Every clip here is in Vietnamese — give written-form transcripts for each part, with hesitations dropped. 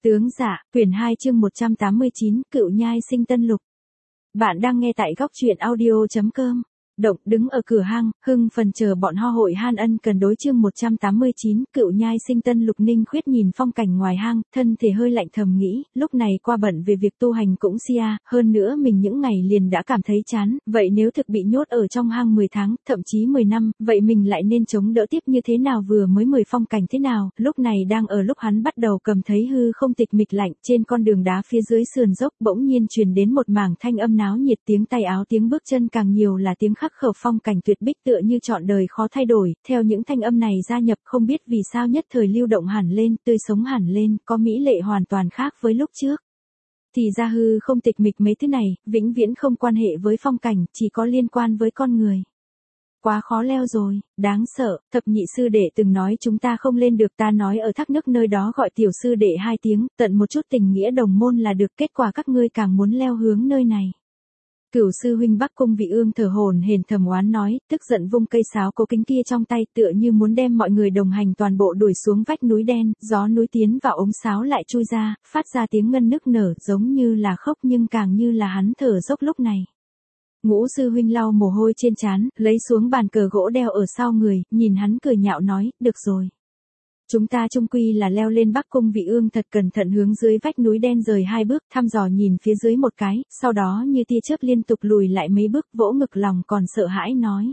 Tướng dạ, quyển 2 chương 189, Cựu nhai sinh tân lục. Bạn đang nghe tại góc truyện audio.com. Động đứng ở cửa hang, hưng phần chờ bọn ho hội han ân cần đối chương 189, Cựu nhai sinh tân lục. Ninh Khuyết nhìn phong cảnh ngoài hang, thân thể hơi lạnh thầm nghĩ, lúc này qua bận về việc tu hành cũng xia, hơn nữa mình những ngày liền đã cảm thấy chán, vậy nếu thực bị nhốt ở trong hang 10 tháng, thậm chí 10 năm, vậy mình lại nên chống đỡ tiếp như thế nào, vừa mới 10 phong cảnh thế nào. Lúc này đang ở lúc hắn bắt đầu cầm thấy hư không tịch mịch lạnh, trên con đường đá phía dưới sườn dốc bỗng nhiên truyền đến một mảng thanh âm náo nhiệt, tiếng tay áo, tiếng bước chân, càng nhiều là tiếng khắc khẩu phong cảnh tuyệt bích tựa như trọn đời khó thay đổi. Theo những thanh âm này gia nhập, không biết vì sao nhất thời lưu động hẳn lên, tươi sống hẳn lên, có mỹ lệ hoàn toàn khác với lúc trước. Thì ra hư không tịch mịch mấy thứ này, vĩnh viễn không quan hệ với phong cảnh, chỉ có liên quan với con người. Quá khó leo rồi, đáng sợ. Thập nhị sư đệ từng nói chúng ta không lên được, ta nói ở thác nước nơi đó gọi tiểu sư đệ 2 tiếng, tận một chút tình nghĩa đồng môn là được, kết quả các ngươi càng muốn leo hướng nơi này. Cửu sư huynh Bắc Cung Vị Ương thở hổn hển thầm oán nói, tức giận vung cây sáo cố kính kia trong tay, tựa như muốn đem mọi người đồng hành toàn bộ đuổi xuống vách núi đen. Gió núi tiến vào ống sáo lại chui ra, phát ra tiếng ngân nức nở, giống như là khóc nhưng càng như là hắn thở dốc lúc này. Ngũ sư huynh lau mồ hôi trên trán, lấy xuống bàn cờ gỗ đeo ở sau người, nhìn hắn cười nhạo nói, được rồi. Chúng ta chung quy là leo lên. Bắc Cung Vị Ương thật cẩn thận hướng dưới vách núi đen rời 2 bước, thăm dò nhìn phía dưới một cái, sau đó như tia chớp liên tục lùi lại mấy bước, vỗ ngực lòng còn sợ hãi nói.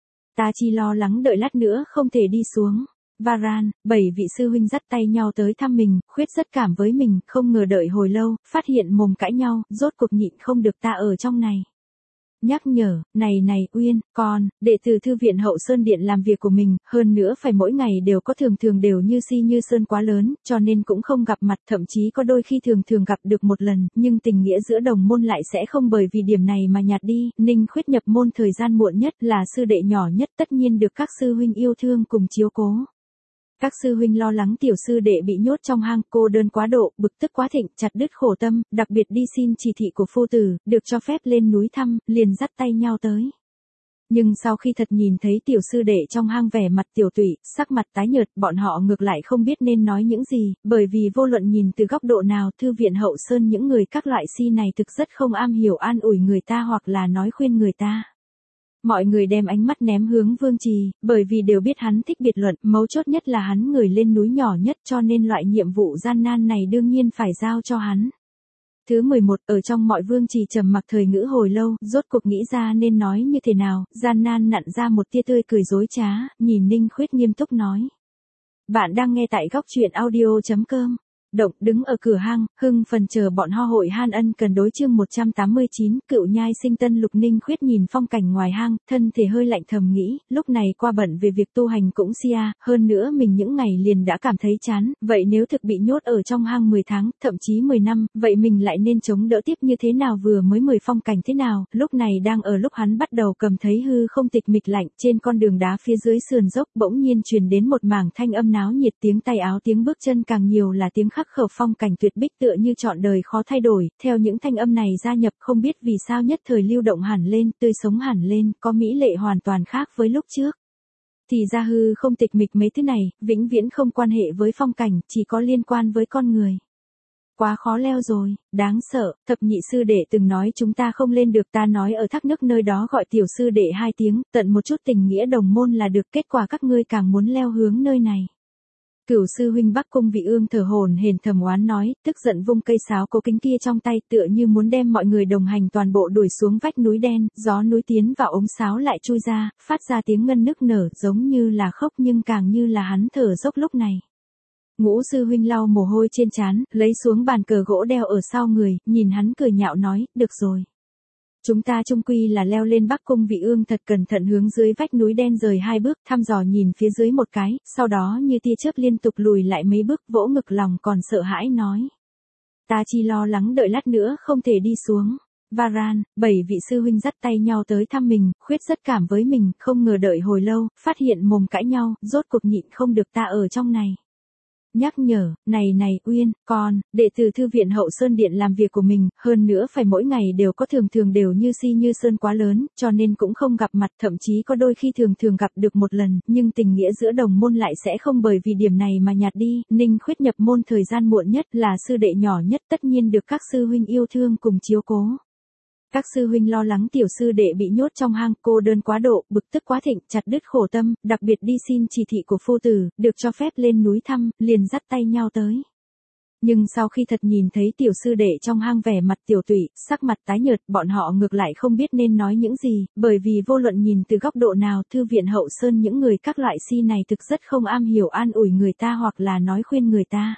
Ta chỉ lo lắng đợi lát nữa không thể đi xuống. Varan, 7 vị sư huynh dắt tay nhau tới thăm mình, Khuyết rất cảm với mình, không ngờ đợi hồi lâu, phát hiện mồm cãi nhau, rốt cuộc nhịn không được, ta ở trong này. Nhắc nhở, này Uyên, con, đệ tử thư viện Hậu Sơn Điện làm việc của mình, hơn nữa phải mỗi ngày đều có, thường đều như si như sơn quá lớn, cho nên cũng không gặp mặt, thậm chí có đôi khi thường gặp được một lần, nhưng tình nghĩa giữa đồng môn lại sẽ không bởi vì điểm này mà nhạt đi. Ninh Khuyết nhập môn thời gian muộn nhất, là sư đệ nhỏ nhất, tất nhiên được các sư huynh yêu thương cùng chiếu cố. Các sư huynh lo lắng tiểu sư đệ bị nhốt trong hang, cô đơn quá độ, bực tức quá thịnh, chặt đứt khổ tâm, đặc biệt đi xin chỉ thị của phu tử, được cho phép lên núi thăm, liền dắt tay nhau tới. Nhưng sau khi thật nhìn thấy tiểu sư đệ trong hang vẻ mặt tiểu tụy, sắc mặt tái nhợt, bọn họ ngược lại không biết nên nói những gì, bởi vì vô luận nhìn từ góc độ nào, thư viện Hậu Sơn những người các loại si này thực rất không am hiểu an ủi người ta hoặc là nói khuyên người ta. Mọi người đem ánh mắt ném hướng Vương Trì, bởi vì đều biết hắn thích biệt luận, mấu chốt nhất là hắn người lên núi nhỏ nhất, cho nên loại nhiệm vụ gian nan này đương nhiên phải giao cho hắn. Thứ 11, ở trong mọi Vương Trì trầm mặc thời ngữ hồi lâu, rốt cuộc nghĩ ra nên nói như thế nào, gian nan nặn ra một tia tươi cười dối trá, nhìn Ninh Khuyết nghiêm túc nói. Bạn đang nghe tại góc truyện audio.com. Động đứng ở cửa hang, hưng phần chờ bọn ho hội han ân cần đối chương 189, Cựu nhai sinh tân lục. Ninh Khuyết nhìn phong cảnh ngoài hang, thân thể hơi lạnh thầm nghĩ, lúc này qua bận về việc tu hành cũng xia, hơn nữa mình những ngày liền đã cảm thấy chán, vậy nếu thực bị nhốt ở trong hang 10 tháng, thậm chí 10 năm, vậy mình lại nên chống đỡ tiếp như thế nào, vừa mới 10 phong cảnh thế nào. Lúc này đang ở lúc hắn bắt đầu cầm thấy hư không tịch mịch lạnh, trên con đường đá phía dưới sườn dốc bỗng nhiên truyền đến một mảng thanh âm náo nhiệt, tiếng tay áo, tiếng bước chân, càng nhiều là tiếng khắc khẩu phong cảnh tuyệt bích tựa như trọn đời khó thay đổi. Theo những thanh âm này gia nhập, không biết vì sao nhất thời lưu động hẳn lên, tươi sống hẳn lên, có mỹ lệ hoàn toàn khác với lúc trước. Thì ra hư không tịch mịch mấy thứ này, vĩnh viễn không quan hệ với phong cảnh, chỉ có liên quan với con người. Quá khó leo rồi, đáng sợ. Thập nhị sư đệ từng nói chúng ta không lên được, ta nói ở thác nước nơi đó gọi tiểu sư đệ 2 tiếng, tận một chút tình nghĩa đồng môn là được, kết quả các ngươi càng muốn leo hướng nơi này. Cửu sư huynh Bắc Cung Vị Ương thở hổn hển thầm oán nói, tức giận vung cây sáo cố kính kia trong tay, tựa như muốn đem mọi người đồng hành toàn bộ đuổi xuống vách núi đen. Gió núi tiến vào ống sáo lại chui ra, phát ra tiếng ngân nức nở, giống như là khóc nhưng càng như là hắn thở dốc lúc này. Ngũ sư huynh lau mồ hôi trên trán, lấy xuống bàn cờ gỗ đeo ở sau người, nhìn hắn cười nhạo nói, được rồi. Chúng ta chung quy là leo lên. Bắc Cung Vị Ương thật cẩn thận hướng dưới vách núi đen rời 2 bước, thăm dò nhìn phía dưới một cái, sau đó như tia chớp liên tục lùi lại mấy bước, vỗ ngực lòng còn sợ hãi nói. Ta chỉ lo lắng đợi lát nữa không thể đi xuống. Varan, 7 vị sư huynh dắt tay nhau tới thăm mình, Khuyết rất cảm với mình, không ngờ đợi hồi lâu, phát hiện mồm cãi nhau, rốt cuộc nhịn không được, ta ở trong này. nhắc nhở, này, Uyên, con, đệ tử thư viện Hậu Sơn Điện làm việc của mình, hơn nữa phải mỗi ngày đều có thường đều như si như sơn quá lớn, cho nên cũng không gặp mặt, thậm chí có đôi khi thường gặp được một lần, nhưng tình nghĩa giữa đồng môn lại sẽ không bởi vì điểm này mà nhạt đi. Ninh Khuyết nhập môn thời gian muộn nhất, là sư đệ nhỏ nhất, tất nhiên được các sư huynh yêu thương cùng chiếu cố. Các sư huynh lo lắng tiểu sư đệ bị nhốt trong hang, cô đơn quá độ, bực tức quá thịnh, chặt đứt khổ tâm, đặc biệt đi xin chỉ thị của phu tử, được cho phép lên núi thăm, liền dắt tay nhau tới. Nhưng sau khi thật nhìn thấy tiểu sư đệ trong hang vẻ mặt tiểu tụy, sắc mặt tái nhợt, bọn họ ngược lại không biết nên nói những gì, bởi vì vô luận nhìn từ góc độ nào, thư viện Hậu Sơn những người các loại si này thực rất không am hiểu an ủi người ta hoặc là nói khuyên người ta.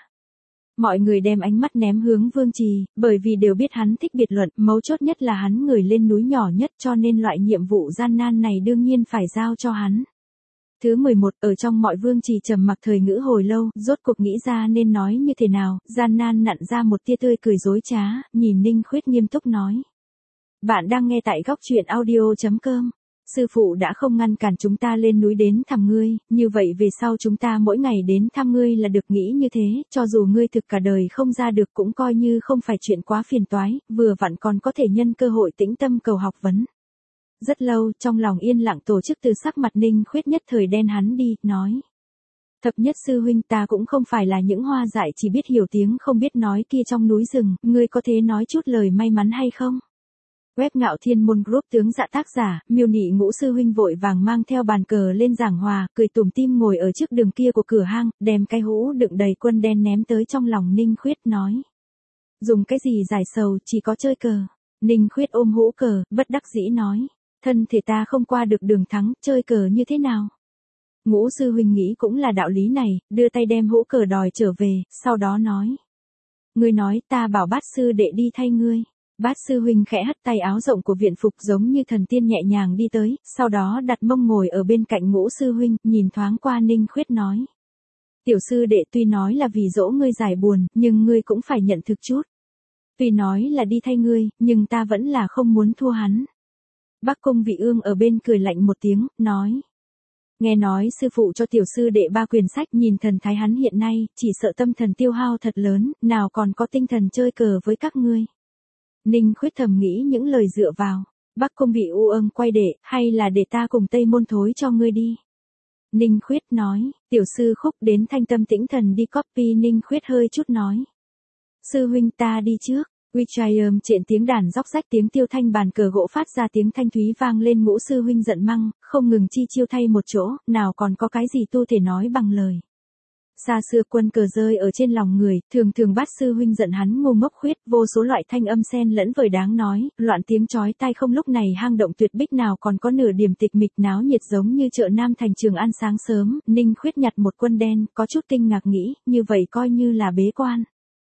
Mọi người đem ánh mắt ném hướng Vương Trì, bởi vì đều biết hắn thích biệt luận, mấu chốt nhất là hắn người lên núi nhỏ nhất, cho nên loại nhiệm vụ gian nan này đương nhiên phải giao cho hắn. Thứ 11, ở trong mọi Vương Trì trầm mặc thời ngữ hồi lâu, rốt cuộc nghĩ ra nên nói như thế nào, gian nan nặn ra một tia tươi cười dối trá, nhìn Ninh Khuyết nghiêm túc nói. Bạn đang nghe tại góc truyện audio.com. Sư phụ đã không ngăn cản chúng ta lên núi đến thăm ngươi, như vậy về sau chúng ta mỗi ngày đến thăm ngươi là được, nghĩ như thế, cho dù ngươi thực cả đời không ra được cũng coi như không phải chuyện quá phiền toái, vừa vặn còn có thể nhân cơ hội tĩnh tâm cầu học vấn. Rất lâu, trong lòng yên lặng tổ chức từ sắc mặt Ninh Khuyết nhất thời đen hắn đi, nói. Thập nhất sư huynh, ta cũng không phải là những hoa dại chỉ biết hiểu tiếng không biết nói kia trong núi rừng, ngươi có thể nói chút lời may mắn hay không? Web Ngạo Thiên Môn Group tướng dạ tác giả, Miêu Nị Ngũ sư huynh vội vàng mang theo bàn cờ lên giảng hòa, cười tủm tỉm ngồi ở trước đường kia của cửa hang, đem cái hũ đựng đầy quân đen ném tới trong lòng Ninh Khuyết, nói. Dùng cái gì giải sầu, chỉ có chơi cờ. Ninh Khuyết ôm hũ cờ, bất đắc dĩ nói. Thân thể ta không qua được đường thắng, chơi cờ như thế nào? Ngũ sư huynh nghĩ cũng là đạo lý này, đưa tay đem hũ cờ đòi trở về, sau đó nói. Ngươi nói, ta bảo Bát sư đệ đi thay ngươi. Bát sư huynh khẽ hất tay áo rộng của viện phục giống như thần tiên nhẹ nhàng đi tới, sau đó đặt mông ngồi ở bên cạnh Ngũ sư huynh, nhìn thoáng qua Ninh Khuyết nói. Tiểu sư đệ tuy nói là vì dỗ ngươi giải buồn, nhưng ngươi cũng phải nhận thực chút. Tuy nói là đi thay ngươi, nhưng ta vẫn là không muốn thua hắn. Bắc Cung Vị Ương ở bên cười lạnh một tiếng, nói. Nghe nói sư phụ cho tiểu sư đệ 3 quyển sách, nhìn thần thái hắn hiện nay, chỉ sợ tâm thần tiêu hao thật lớn, nào còn có tinh thần chơi cờ với các ngươi. Ninh Khuyết thầm nghĩ những lời dựa vào. Bắc Cung Vị Ương quay để, hay là để ta cùng Tây Môn Thối cho ngươi đi. Ninh Khuyết nói, tiểu sư Khúc đến Thanh Tâm Tĩnh Thần đi copy. Ninh Khuyết hơi chút nói. Sư huynh ta đi trước. Wichayam trện tiếng đàn róc rách, tiếng tiêu thanh bàn cờ gỗ phát ra tiếng thanh thúy vang lên. Ngũ sư huynh giận măng, không ngừng chi chiêu thay một chỗ, nào còn có cái gì tu thể nói bằng lời. Xa xưa quân cờ rơi ở trên lòng người, thường Bát sư huynh giận hắn ngu ngốc khuyết, vô số loại thanh âm xen lẫn vời đáng nói, loạn tiếng chói tai không. Lúc này hang động tuyệt bích nào còn có nửa điểm tịch mịch náo nhiệt giống như chợ Nam Thành Trường An sáng sớm. Ninh Khuyết nhặt một quân đen, có chút kinh ngạc nghĩ, như vậy coi như là bế quan.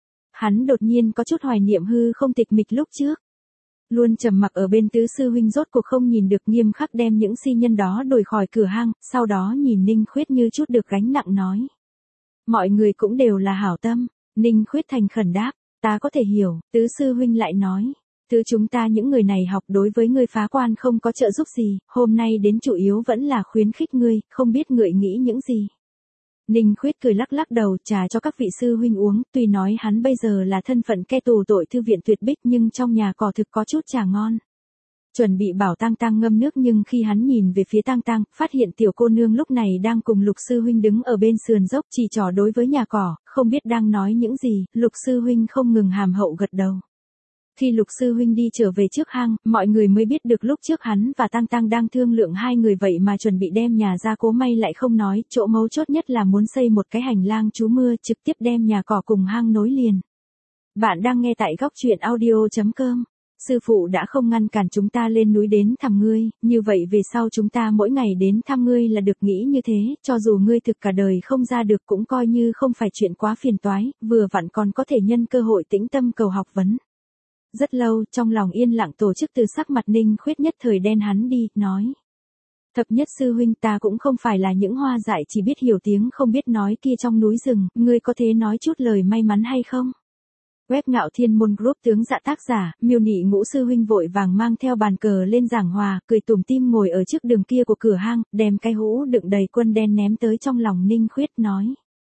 Hắn đột nhiên có chút hoài niệm hư không tịch mịch lúc trước. Luôn trầm mặc ở bên tứ sư huynh rốt cuộc không nhìn được, nghiêm khắc đem những si nhân đó đuổi khỏi cửa hang, sau đó nhìn Ninh Khuyết như chút được gánh nặng nói. Mọi người cũng đều là hảo tâm. Ninh Khuyết thành khẩn đáp, ta có thể hiểu. Tứ sư huynh lại nói, tứ chúng ta những người này học đối với ngươi phá quan không có trợ giúp gì, hôm nay đến chủ yếu vẫn là khuyến khích ngươi, không biết ngươi nghĩ những gì. Ninh Khuyết cười lắc đầu, trà cho các vị sư huynh uống, tuy nói hắn bây giờ là thân phận kẻ tù tội thư viện tuyệt bích, nhưng trong nhà cỏ thực có chút trà ngon. Chuẩn bị bảo Tang Tang ngâm nước, nhưng khi hắn nhìn về phía Tang Tang, phát hiện tiểu cô nương lúc này đang cùng Lục sư huynh đứng ở bên sườn dốc chỉ trỏ đối với nhà cỏ, không biết đang nói những gì. Lục sư huynh không ngừng hàm hậu gật đầu. Khi Lục sư huynh đi trở về trước hang, mọi người mới biết được lúc trước hắn và Tang Tang đang thương lượng hai người vậy mà chuẩn bị đem nhà ra cố, may lại không nói, chỗ mấu chốt nhất là muốn xây một cái hành lang trú mưa, trực tiếp đem nhà cỏ cùng hang nối liền. Bạn đang nghe tại góc truyện audio.com. Sư phụ đã không ngăn cản chúng ta lên núi đến thăm ngươi, như vậy về sau chúng ta mỗi ngày đến thăm ngươi là được, nghĩ như thế, cho dù ngươi thực cả đời không ra được cũng coi như không phải chuyện quá phiền toái, vừa vặn còn có thể nhân cơ hội tĩnh tâm cầu học vấn. Rất lâu, trong lòng yên lặng tổ chức từ sắc mặt Ninh Khuyết nhất thời đen hắn đi, nói. Thập nhất sư huynh, ta cũng không phải là những hoa dại chỉ biết hiểu tiếng không biết nói kia trong núi rừng, ngươi có thể nói chút lời may mắn hay không? Web Ngạo Thiên Môn Group tướng dạ tác giả, Miêu Nị Ngũ sư huynh vội vàng mang theo bàn cờ lên giảng hòa, cười tủm tỉm ngồi ở trước đường kia của cửa hang, đem cái hũ đựng đầy quân đen ném tới trong lòng Ninh Khuyết, nói.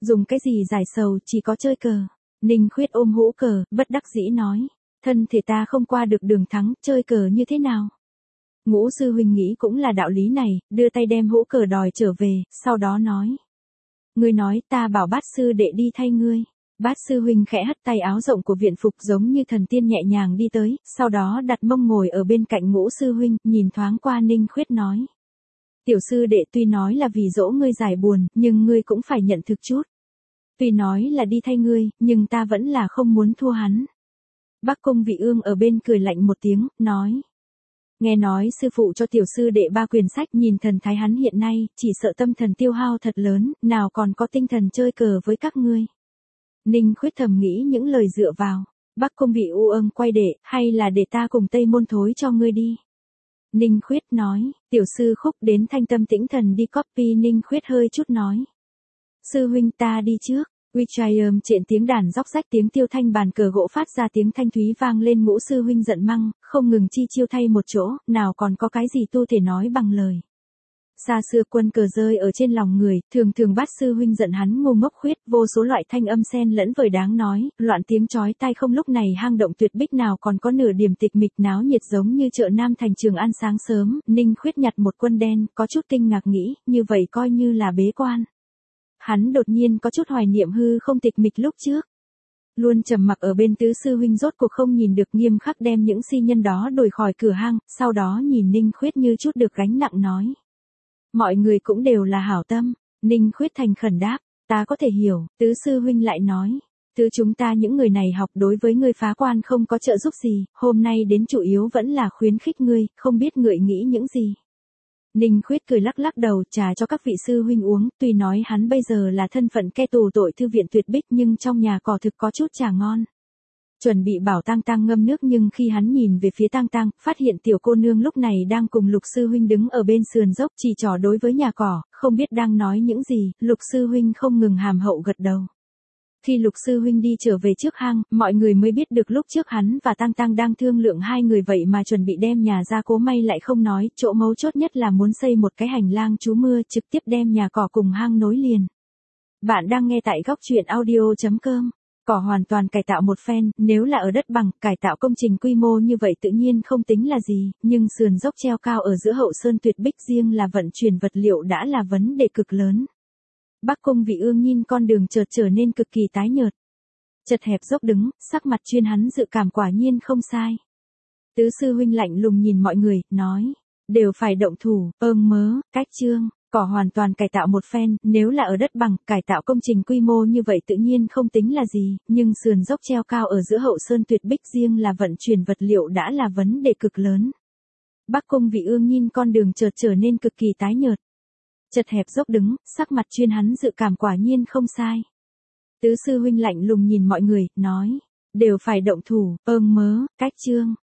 Dùng cái gì giải sầu, chỉ có chơi cờ. Ninh Khuyết ôm hũ cờ, bất đắc dĩ nói. Thân thể ta không qua được đường thắng, chơi cờ như thế nào? Ngũ sư huynh nghĩ cũng là đạo lý này, đưa tay đem hũ cờ đòi trở về, sau đó nói. Ngươi nói ta bảo bát sư đệ đi thay ngươi. Bát sư huynh khẽ hất tay áo rộng của viện phục giống như thần tiên nhẹ nhàng đi tới, sau đó đặt mông ngồi ở bên cạnh ngũ sư huynh, nhìn thoáng qua Ninh Khuyết nói. Tiểu sư đệ tuy nói là vì dỗ ngươi giải buồn, nhưng ngươi cũng phải nhận thực chút. Tuy nói là đi thay ngươi, nhưng ta vẫn là không muốn thua hắn. Bắc Cung Vị Ương ở bên cười lạnh một tiếng, nói. Nghe nói sư phụ cho tiểu sư đệ 3 quyển sách, nhìn thần thái hắn hiện nay, chỉ sợ tâm thần tiêu hao thật lớn, nào còn có tinh thần chơi cờ với các ngươi. Ninh Khuyết thầm nghĩ những lời dựa vào. Bắc Cung Vị Ương quay để, hay là để ta cùng Tây Môn thối cho ngươi đi. Ninh Khuyết nói, tiểu sư Khúc đến Thanh Tâm Tĩnh Thần đi copy. Ninh Khuyết hơi chút nói. Sư huynh ta đi trước. Wichayam triện tiếng đàn róc rách, tiếng tiêu thanh bàn cờ gỗ phát ra tiếng thanh thúy vang lên. Ngũ sư huynh giận măng, không ngừng chi chiêu thay một chỗ, nào còn có cái gì tu thể nói bằng lời. Xa xưa quân cờ rơi ở trên lòng người, thường thường Bát sư huynh giận hắn ngu ngốc khuyết, vô số loại thanh âm xen lẫn vời đáng nói, loạn tiếng chói tai không. Lúc này hang động tuyệt bích nào còn có nửa điểm tịch mịch náo nhiệt giống như chợ Nam thành Trường An sáng sớm. Ninh Khuyết nhặt một quân đen, có chút kinh ngạc nghĩ, như vậy coi như là bế quan. Hắn đột nhiên có chút hoài niệm hư không tịch mịch lúc trước. Luôn trầm mặc ở bên tứ sư huynh rốt cuộc không nhìn được, nghiêm khắc đem những si nhân đó đuổi khỏi cửa hang, sau đó nhìn Ninh Khuyết như chút được gánh nặng nói. Mọi người cũng đều là hảo tâm. Ninh Khuyết thành khẩn đáp, ta có thể hiểu. Tứ sư huynh lại nói. Thứ chúng ta những người này học đối với ngươi phá quan không có trợ giúp gì, hôm nay đến chủ yếu vẫn là khuyến khích ngươi, không biết ngươi nghĩ những gì. Ninh Khuyết cười lắc lắc đầu, trà cho các vị sư huynh uống, tuy nói hắn bây giờ là thân phận ke tù tội thư viện tuyệt bích nhưng trong nhà cỏ thực có chút trà ngon. Chuẩn bị bảo Tang Tang ngâm nước, nhưng khi hắn nhìn về phía Tang Tang, phát hiện tiểu cô nương lúc này đang cùng Lục sư huynh đứng ở bên sườn dốc chỉ trỏ đối với nhà cỏ, không biết đang nói những gì. Lục sư huynh không ngừng hàm hậu gật đầu. Khi Lục sư huynh đi trở về trước hang, mọi người mới biết được lúc trước hắn và Tang Tang đang thương lượng hai người vậy mà chuẩn bị đem nhà ra cố, may lại không nói, chỗ mấu chốt nhất là muốn xây một cái hành lang trú mưa trực tiếp đem nhà cỏ cùng hang nối liền. Bạn đang nghe tại góc truyện audio.com. Cỏ hoàn toàn cải tạo một phen, nếu là ở đất bằng, cải tạo công trình quy mô như vậy tự nhiên không tính là gì, nhưng sườn dốc treo cao ở giữa hậu sơn tuyệt bích riêng là vận chuyển vật liệu đã là vấn đề cực lớn. Bắc Cung Vị Ương nhìn con đường chợt trở nên cực kỳ tái nhợt. Chật hẹp dốc đứng, sắc mặt chuyên hắn dự cảm quả nhiên không sai. Tứ sư huynh lạnh lùng nhìn mọi người, nói, đều phải động thủ, cách chương. Cỏ hoàn toàn cải tạo một phen, nếu là ở đất bằng, cải tạo công trình quy mô như vậy tự nhiên không tính là gì, nhưng sườn dốc treo cao ở giữa hậu sơn tuyệt bích riêng là vận chuyển vật liệu đã là vấn đề cực lớn. Bắc Cung Vị Ương nhìn con đường chợt trở nên cực kỳ tái nhợt. Chật hẹp dốc đứng, sắc mặt chuyên hắn dự cảm quả nhiên không sai. Tứ sư huynh lạnh lùng nhìn mọi người, nói, đều phải động thủ, cách chương.